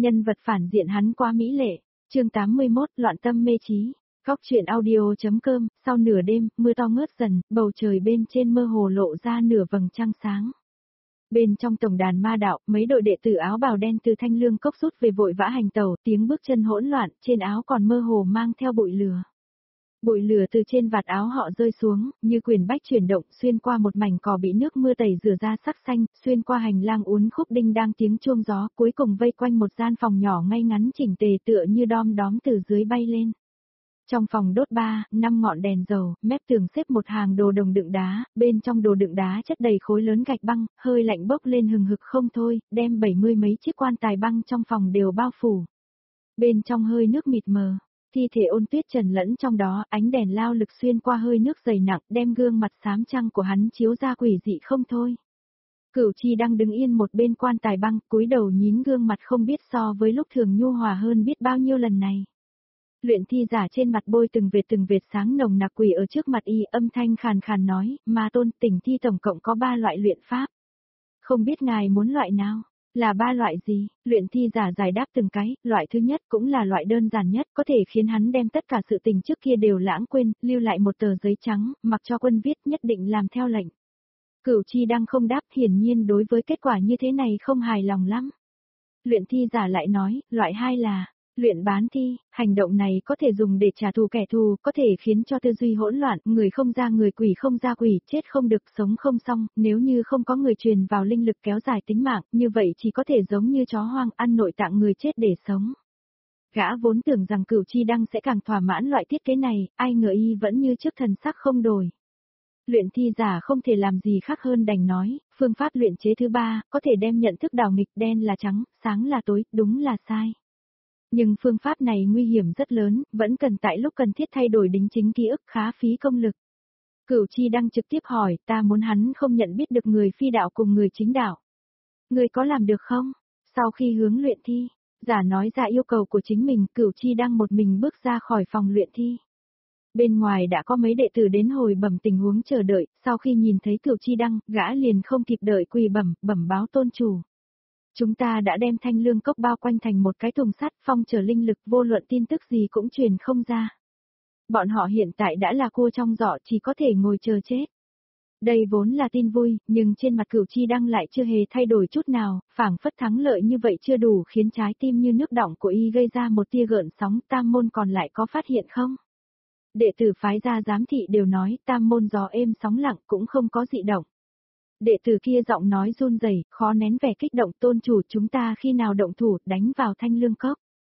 Nhân vật phản diện hắn quá mỹ lệ. Chương 81, loạn tâm mê trí. Góc truyện audio.com, sau nửa đêm, mưa to ngớt dần, bầu trời bên trên mơ hồ lộ ra nửa vầng trăng sáng. Bên trong tổng đàn ma đạo, mấy đội đệ tử áo bào đen từ Thanh Lương Cốc rút về vội vã hành tẩu, tiếng bước chân hỗn loạn, trên áo còn mơ hồ mang theo bụi lửa. Bụi lửa từ trên vạt áo họ rơi xuống, như quyền bách chuyển động, xuyên qua một mảnh cỏ bị nước mưa tẩy rửa ra sắc xanh, xuyên qua hành lang uốn khúc đinh đang tiếng chuông gió, cuối cùng vây quanh một gian phòng nhỏ ngay ngắn chỉnh tề tựa như đom đóm từ dưới bay lên. Trong phòng đốt 5 ngọn đèn dầu, mép tường xếp một hàng đồ đồng đựng đá, bên trong đồ đựng đá chất đầy khối lớn gạch băng, hơi lạnh bốc lên hừng hực không thôi, đem 70 mấy chiếc quan tài băng trong phòng đều bao phủ. Bên trong hơi nước mịt mờ, thi thể Ôn Tuyết Trần lẫn trong đó, ánh đèn lao lực xuyên qua hơi nước dày nặng, đem gương mặt xám trăng của hắn chiếu ra quỷ dị không thôi. Cửu Chi đang đứng yên một bên quan tài băng, cúi đầu nhín gương mặt không biết so với lúc thường nhu hòa hơn biết bao nhiêu lần này. Luyện thi giả trên mặt bôi từng vệt sáng nồng nặc quỷ ở trước mặt y, âm thanh khàn khàn nói, Ma Tôn, Tỉnh thi tổng cộng có 3 loại luyện pháp. Không biết ngài muốn loại nào? Là 3 loại gì? Luyện thi giả giải đáp từng cái, loại thứ nhất cũng là loại đơn giản nhất, có thể khiến hắn đem tất cả sự tình trước kia đều lãng quên, lưu lại một tờ giấy trắng, mặc cho quân viết nhất định làm theo lệnh. Cửu Chi đang không đáp, hiển nhiên đối với kết quả như thế này không hài lòng lắm. Luyện thi giả lại nói, loại 2 là luyện bán thi, hành động này có thể dùng để trả thù kẻ thù, có thể khiến cho tư duy hỗn loạn, người không ra người, quỷ không ra quỷ, chết không được, sống không xong, nếu như không có người truyền vào linh lực kéo dài tính mạng, như vậy chỉ có thể giống như chó hoang ăn nội tạng người chết để sống. Gã vốn tưởng rằng Cửu Chi Đăng sẽ càng thỏa mãn loại thiết kế này, ai ngờ y vẫn như trước thần sắc không đổi. Luyện thi giả không thể làm gì khác hơn đành nói, phương pháp luyện chế thứ 3, có thể đem nhận thức đảo nghịch, đen là trắng, sáng là tối, đúng là sai. Nhưng phương pháp này nguy hiểm rất lớn, vẫn cần tại lúc cần thiết thay đổi đính chính ký ức, khá phí công lực. Cửu Chi đang trực tiếp hỏi, ta muốn hắn không nhận biết được người phi đạo cùng người chính đạo. Người có làm được không? Sau khi hướng luyện thi, giả nói ra yêu cầu của chính mình, Cửu Chi đang một mình bước ra khỏi phòng luyện thi. Bên ngoài đã có mấy đệ tử đến hồi bẩm tình huống chờ đợi, sau khi nhìn thấy Cửu Chi Đăng, gã liền không kịp đợi quỳ bẩm báo tôn chủ. Chúng ta đã đem Thanh Lương Cốc bao quanh thành một cái thùng sắt, phong trở linh lực, vô luận tin tức gì cũng truyền không ra. Bọn họ hiện tại đã là cua trong giỏ, chỉ có thể ngồi chờ chết. Đây vốn là tin vui, nhưng trên mặt Cửu Chi Đăng lại chưa hề thay đổi chút nào, phảng phất thắng lợi như vậy chưa đủ khiến trái tim như nước đọng của y gây ra một tia gợn sóng. Tam môn còn lại có phát hiện không? Đệ tử phái ra giám thị đều nói, tam môn gió êm sóng lặng cũng không có dị động. Đệ tử kia giọng nói run rẩy, khó nén vẻ kích động, tôn chủ, chúng ta khi nào động thủ, đánh vào Thanh Lương Cốc.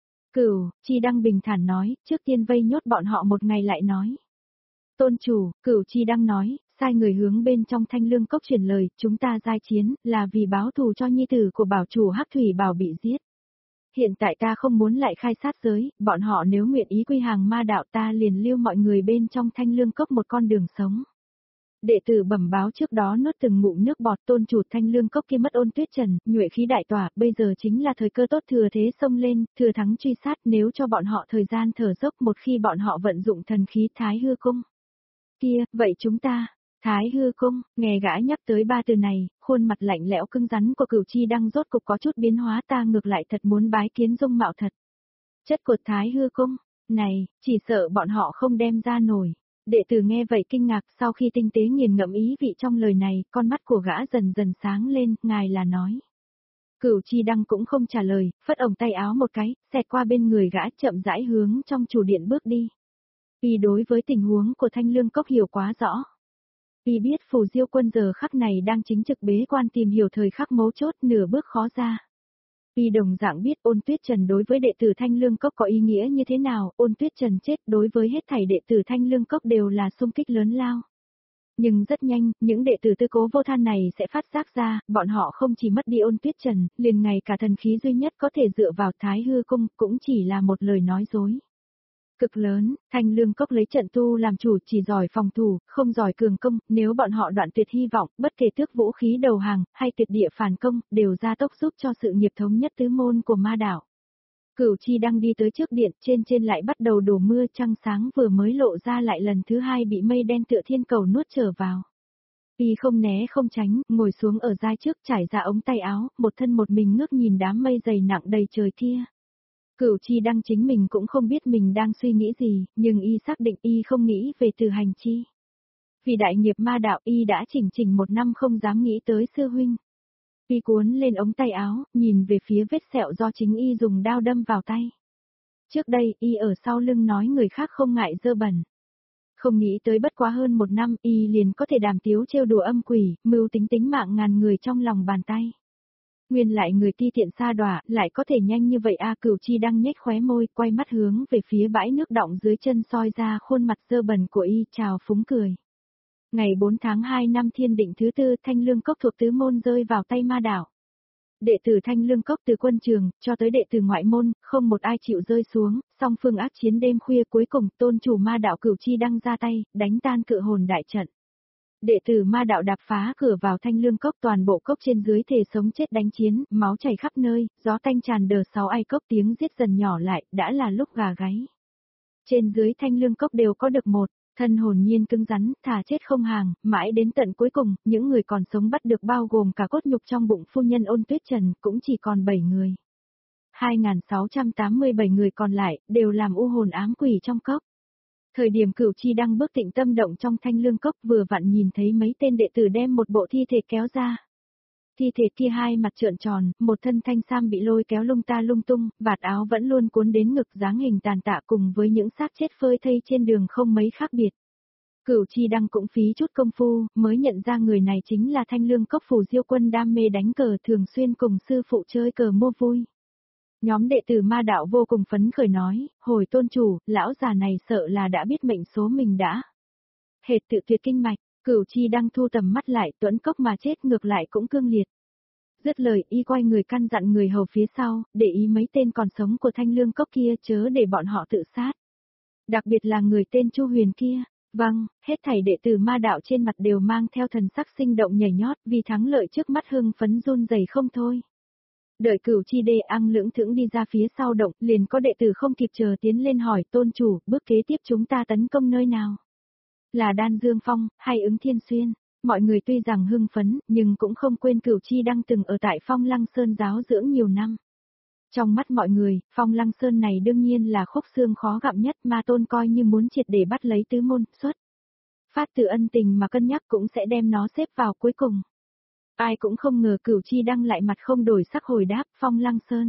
Cửu Chi Đăng bình thản nói, trước tiên vây nhốt bọn họ một ngày lại nói. Tôn chủ, Cửu Chi Đăng nói, sai người hướng bên trong Thanh Lương Cốc truyền lời, chúng ta giai chiến, là vì báo thù cho nhi tử của bảo chủ Hắc Thủy Bảo bị giết. Hiện tại ta không muốn lại khai sát giới, bọn họ nếu nguyện ý quy hàng ma đạo ta liền lưu mọi người bên trong Thanh Lương Cốc một con đường sống. Đệ tử bẩm báo trước đó nuốt từng ngụm nước bọt, tôn chủ Thanh Lương Cốc kia mất Ôn Tuyết Trần, nhuệ khí đại tỏa, bây giờ chính là thời cơ tốt, thừa thế xông lên, thừa thắng truy sát, nếu cho bọn họ thời gian thở dốc, một khi bọn họ vận dụng thần khí Thái Hư Cung. Kia, vậy chúng ta, Thái Hư Cung, nghe gã nhắc tới 3 từ này, khuôn mặt lạnh lẽo cứng rắn của Cửu Chi Đăng rốt cục có chút biến hóa, ta ngược lại thật muốn bái kiến dung mạo thật. Chất cột Thái Hư Cung, này, chỉ sợ bọn họ không đem ra nổi. Đệ tử nghe vậy kinh ngạc, sau khi tinh tế nghiền ngẫm ý vị trong lời này, con mắt của gã dần dần sáng lên, ngài là nói. Cửu Chi Đăng cũng không trả lời, phất ống tay áo một cái, xẹt qua bên người gã, chậm rãi hướng trong chủ điện bước đi. Y đối với tình huống của Thanh Lương Cốc hiểu quá rõ. Y biết Phù Diêu Quân giờ khắc này đang chính trực bế quan tìm hiểu thời khắc mấu chốt, nửa bước khó ra. Y đồng dạng biết Ôn Tuyết Trần đối với đệ tử Thanh Lương Cốc có ý nghĩa như thế nào, Ôn Tuyết Trần chết đối với hết thảy đệ tử Thanh Lương Cốc đều là xung kích lớn lao. Nhưng rất nhanh, những đệ tử tư cố vô than này sẽ phát giác ra, bọn họ không chỉ mất đi Ôn Tuyết Trần, liền ngay cả thần khí duy nhất có thể dựa vào Thái Hư Cung, cũng chỉ là một lời nói dối. Cực lớn, Thanh Lương Cốc lấy trận tu làm chủ, chỉ giỏi phòng thủ, không giỏi cường công, nếu bọn họ đoạn tuyệt hy vọng, bất kể tước vũ khí đầu hàng, hay tuyệt địa phản công, đều gia tốc giúp cho sự nghiệp thống nhất tứ môn của ma đạo. Cửu Chi đang đi tới trước điện, trên lại bắt đầu đổ mưa, trăng sáng vừa mới lộ ra lại lần thứ 2 bị mây đen tựa thiên cầu nuốt trở vào. Y không né không tránh, ngồi xuống ở giai trước trải ra ống tay áo, một thân một mình ngước nhìn đám mây dày nặng đầy trời kia. Cửu Chi Đăng chính mình cũng không biết mình đang suy nghĩ gì, nhưng y xác định y không nghĩ về từ hành chi. Vì đại nghiệp ma đạo y đã chỉnh một năm không dám nghĩ tới sư huynh. Y cuốn lên ống tay áo, nhìn về phía vết sẹo do chính y dùng đao đâm vào tay. Trước đây y ở sau lưng nói người khác không ngại dơ bẩn. Không nghĩ tới bất quá hơn một năm y liền có thể đàm tiếu trêu đùa âm quỷ, mưu tính tính mạng ngàn người trong lòng bàn tay. Nguyên lại người ti tiện xa đọa, lại có thể nhanh như vậy a. Cửu Chi Đăng nhếch khóe môi, quay mắt hướng về phía bãi nước đọng dưới chân soi ra khuôn mặt dơ bẩn của y, chào phúng cười. Ngày 4 tháng 2 năm Thiên Định thứ tư, Thanh Lương Cốc thuộc tứ môn rơi vào tay ma đạo. Đệ tử Thanh Lương Cốc từ quân trường cho tới đệ tử ngoại môn, không một ai chịu rơi xuống, song phương ác chiến đêm khuya, cuối cùng tôn chủ ma đạo Cửu Chi Đăng ra tay, đánh tan cự hồn đại trận. Đệ tử ma đạo đạp phá cửa vào Thanh Lương Cốc, toàn bộ cốc trên dưới thể sống chết đánh chiến, máu chảy khắp nơi, gió tanh tràn đờ sáu ai cốc, tiếng giết dần nhỏ lại, đã là lúc gà gáy. Trên dưới Thanh Lương Cốc đều có được một thân hồn nhiên cứng rắn, thà chết không hàng, mãi đến tận cuối cùng, những người còn sống bắt được bao gồm cả cốt nhục trong bụng phu nhân Ôn Tuyết Trần, cũng chỉ còn 7 người. 2.687 người còn lại, đều làm u hồn ám quỷ trong cốc. Thời điểm Cửu Chi Đăng bước tịnh tâm động trong Thanh Lương Cốc, vừa vặn nhìn thấy mấy tên đệ tử đem một bộ thi thể kéo ra. Thi thể kia hai mặt trợn tròn, một thân thanh sam bị lôi kéo lung ta lung tung, vạt áo vẫn luôn cuốn đến ngực, dáng hình tàn tạ cùng với những xác chết phơi thây trên đường không mấy khác biệt. Cửu Chi Đăng cũng phí chút công phu, mới nhận ra người này chính là Thanh Lương Cốc Phù Diêu Quân, đam mê đánh cờ, thường xuyên cùng sư phụ chơi cờ mua vui. Nhóm đệ tử ma đạo vô cùng phấn khởi nói, hồi tôn chủ, lão già này sợ là đã biết mệnh số mình đã. Hệt tự tuyệt kinh mạch, Cửu Chi Đăng thu tầm mắt lại, tuẫn cốc mà chết ngược lại cũng cương liệt. Dứt lời y quay người căn dặn người hầu phía sau, để ý mấy tên còn sống của Thanh Lương Cốc kia chớ để bọn họ tự sát. Đặc biệt là người tên Chu Huyền kia. Vâng, hết thảy đệ tử ma đạo trên mặt đều mang theo thần sắc sinh động nhảy nhót, vì thắng lợi trước mắt hưng phấn run rẩy không thôi. Đợi Cửu Chi Đê ăn lưỡng thững đi ra phía sau động, liền có đệ tử không kịp chờ tiến lên hỏi tôn chủ, bước kế tiếp chúng ta tấn công nơi nào? Là Đan Dương Phong, hay Ứng Thiên Xuyên? Mọi người tuy rằng hưng phấn, nhưng cũng không quên Cửu Chi Đăng từng ở tại Phong Lăng Sơn giáo dưỡng nhiều năm. Trong mắt mọi người, Phong Lăng Sơn này đương nhiên là khúc xương khó gặm nhất, mà tôn coi như muốn triệt để bắt lấy tứ môn, xuất phát từ ân tình mà cân nhắc cũng sẽ đem nó xếp vào cuối cùng. Ai cũng không ngờ Cửu Chi Đăng lại mặt không đổi sắc hồi đáp, Phong Lăng Sơn.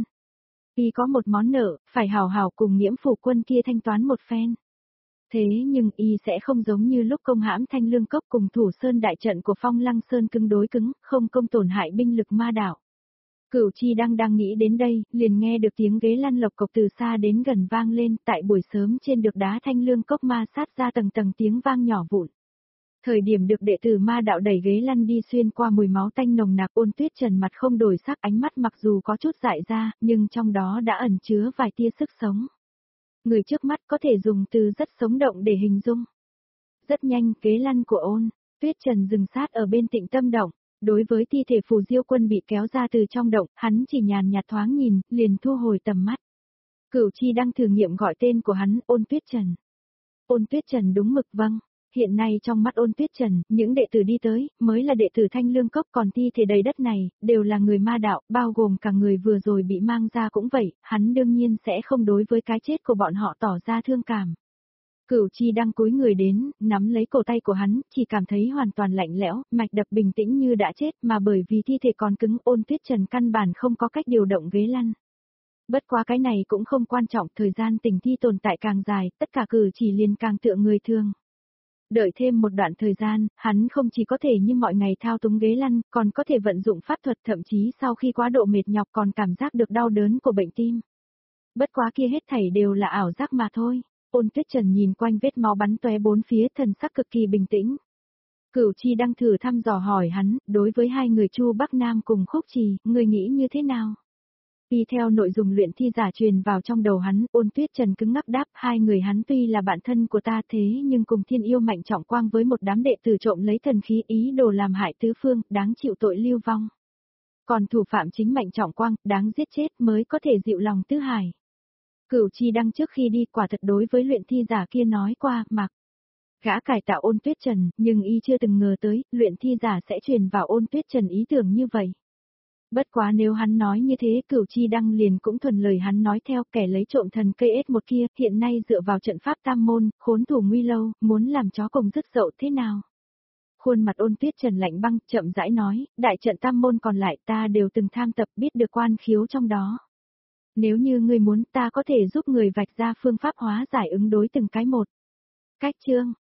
Y có một món nợ, phải hào hào cùng Nghiễm Phủ Quân kia thanh toán một phen. Thế nhưng y sẽ không giống như lúc công hãm Thanh Lương Cốc cùng Thủ Sơn đại trận của Phong Lăng Sơn cứng đối cứng, không công tổn hại binh lực ma đạo. Cửu Chi đang nghĩ đến đây, liền nghe được tiếng ghế lăn lộc cộc từ xa đến gần vang lên, tại buổi sớm trên được đá Thanh Lương Cốc ma sát ra tầng tầng tiếng vang nhỏ vụn. Thời điểm được đệ tử ma đạo đẩy ghế lăn đi xuyên qua mùi máu tanh nồng nặc, Ôn Tuyết Trần mặt không đổi sắc, ánh mắt mặc dù có chút dại ra, nhưng trong đó đã ẩn chứa vài tia sức sống. Người trước mắt có thể dùng từ rất sống động để hình dung. Rất nhanh, ghế lăn của Ôn Tuyết Trần dừng sát ở bên tịnh tâm động. Đối với thi thể Phù Diêu Quân bị kéo ra từ trong động, hắn chỉ nhàn nhạt thoáng nhìn, liền thu hồi tầm mắt. Cửu Chi đang thử nghiệm gọi tên của hắn, Ôn Tuyết Trần. Ôn Tuyết Trần đúng mực vâng. Hiện nay trong mắt Ôn Tuyết Trần, những đệ tử đi tới, mới là đệ tử Thanh Lương Cốc, còn thi thể đầy đất này, đều là người ma đạo, bao gồm cả người vừa rồi bị mang ra cũng vậy, hắn đương nhiên sẽ không đối với cái chết của bọn họ tỏ ra thương cảm. Cửu Chi đang cúi người đến, nắm lấy cổ tay của hắn, chỉ cảm thấy hoàn toàn lạnh lẽo, mạch đập bình tĩnh như đã chết, mà bởi vì thi thể còn cứng, Ôn Tuyết Trần căn bản không có cách điều động ghế lăn. Bất quá cái này cũng không quan trọng, thời gian tình thi tồn tại càng dài, tất cả cử chỉ liền càng tựa người thường. Đợi thêm một đoạn thời gian, hắn không chỉ có thể như mọi ngày thao túng ghế lăn, còn có thể vận dụng pháp thuật, thậm chí sau khi quá độ mệt nhọc còn cảm giác được đau đớn của bệnh tim. Bất quá kia hết thảy đều là ảo giác mà thôi. Ôn Tuyết Trần nhìn quanh vết máu bắn tóe bốn phía, thần sắc cực kỳ bình tĩnh. Cửu Chi đang thử thăm dò hỏi hắn, đối với hai người Chu Bắc Nam cùng Khúc Trì, người nghĩ như thế nào? Y theo nội dung luyện thi giả truyền vào trong đầu hắn, Ôn Tuyết Trần cứng ngắc đáp, hai người hắn tuy là bạn thân của ta thế nhưng cùng thiên yêu Mạnh Trọng Quang với một đám đệ tử trộm lấy thần khí, ý đồ làm hại tứ phương, đáng chịu tội lưu vong. Còn thủ phạm chính Mạnh Trọng Quang, đáng giết chết mới có thể dịu lòng tứ hải. Cửu Chi đăng trước khi đi quả thật đối với luyện thi giả kia nói qua, mặc Gã cải tạo Ôn Tuyết Trần, nhưng y chưa từng ngờ tới, luyện thi giả sẽ truyền vào Ôn Tuyết Trần ý tưởng như vậy. Bất quá nếu hắn nói như thế, Cửu Chi Đăng liền cũng thuần lời hắn nói theo, kẻ lấy trộm thần cây S1 kia, hiện nay dựa vào trận pháp tam môn, khốn thủ nguy lâu, muốn làm chó cùng dứt dậu thế nào? Khuôn mặt Ôn Tuyết Trần lạnh băng, chậm rãi nói, đại trận tam môn còn lại ta đều từng tham tập, biết được quan khiếu trong đó. Nếu như ngươi muốn, ta có thể giúp người vạch ra phương pháp hóa giải ứng đối từng cái một. Cách chương